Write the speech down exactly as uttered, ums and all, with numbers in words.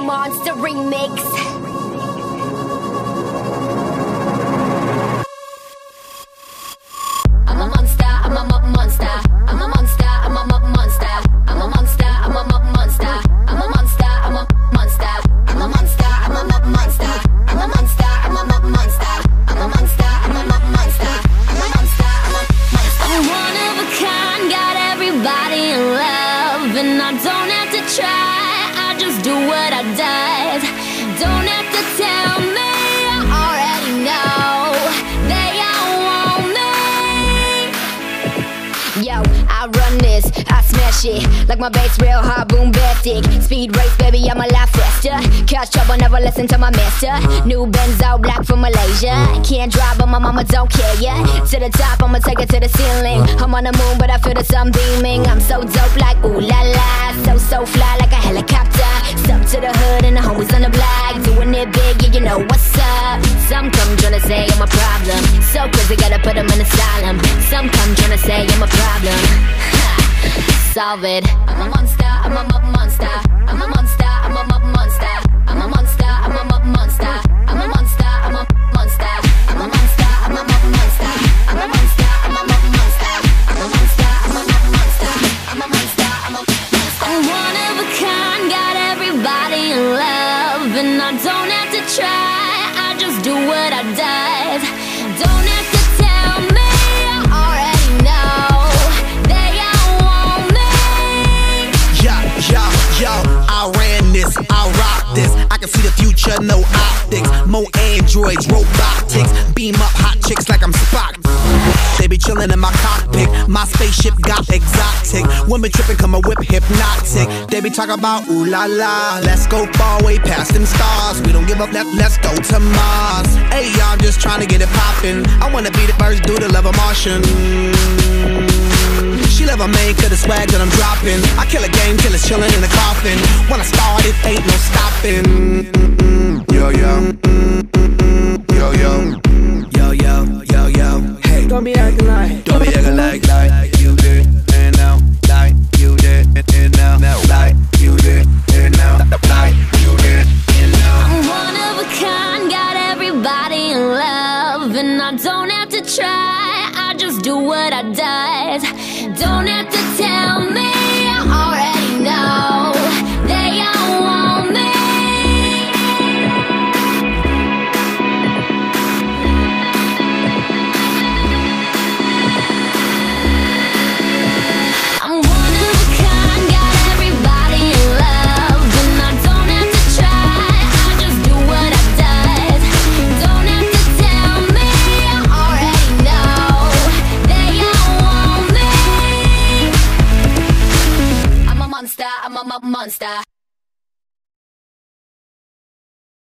Monster remix. I'm a monster, I'm a mo- monster. I'm a monster, I'm a mo- monster. I'm a monster, I'm a mo- monster. I'm a monster, I'm a monster. I'm a monster, I'm a mo- monster. I'm a monster, I'm a mo- monster. I'm a monster, I'm a mo- monster. I'm a monster, I'm a monster. I'm one of a kind, got everybody in love, and I don't have to try. I just do what I does. Don't have to tell me, I already know. They all want me. Yo, I run this, I smash it like my bass real hard, boom basic. Speed race, baby, I'm a lot faster. Cause trouble, never listen to my master. New Benzo, black from Malaysia. Can't drive, but my mama don't care, yeah. To the top, I'ma take it to the ceiling. I'm on the moon, but I feel the sun beaming. I'm so dope like ooh la la. So, so fly like a helicopter. Step to the hood and the homies on the block. Doing it big, yeah, you know what's up. Some come tryna say I'm a problem. So crazy, gotta put them in asylum. Some come tryna say I'm a problem. Solve it. I'm a monster, I'm a mo- monster. I'm a monster, I'm a mo- monster. I'm a monster, I'm a mo- monster. I'm a monster, I'm a monster. I'm a monster, I'm a mo- monster. I'm a monster, I'm a mo- monster. I'm a monster, I'm a mo- monster. I'm a monster, I'm a monster. I'm one of a kind, got everybody in love, and I don't have to try. I just do what I does. Don't have to tell me, I already know. They all want me. Yo, yo, yo, I ran this, I rock this. I can see the future, no optics. More androids, robotics. Beam up hot chicks like I'm Spock. They be chillin' in my cockpit. My spaceship got exotic. Women trippin', come a whip hypnotic. They be talking about ooh la la. Let's go far way past them stars. We don't give up, let, let's go to Mars. Hey, y'all, just tryna get it poppin'. I wanna be the first dude to love a Martian. She love a man, cause the swag that I'm dropping. I kill a game till it's chillin' in the coffin. When I start, it ain't no stopping. Yo, yo. Yo, yo. Yo, yo, yo, yo. Hey. Don't be acting like, Don't be acting like, like you did, and now, like you did, and now, now, like you did, and now, like you did, and now. I'm one of a kind, got everybody in love, and I don't have to try. I just do what I does. Don't have to tell me, I already know. They all want me. I'm one of a kind, got everybody in love, and I don't have to try. I just do what I does. Don't have to tell me, I already know. They all want me. I'm a monster, I'm a mo- monster.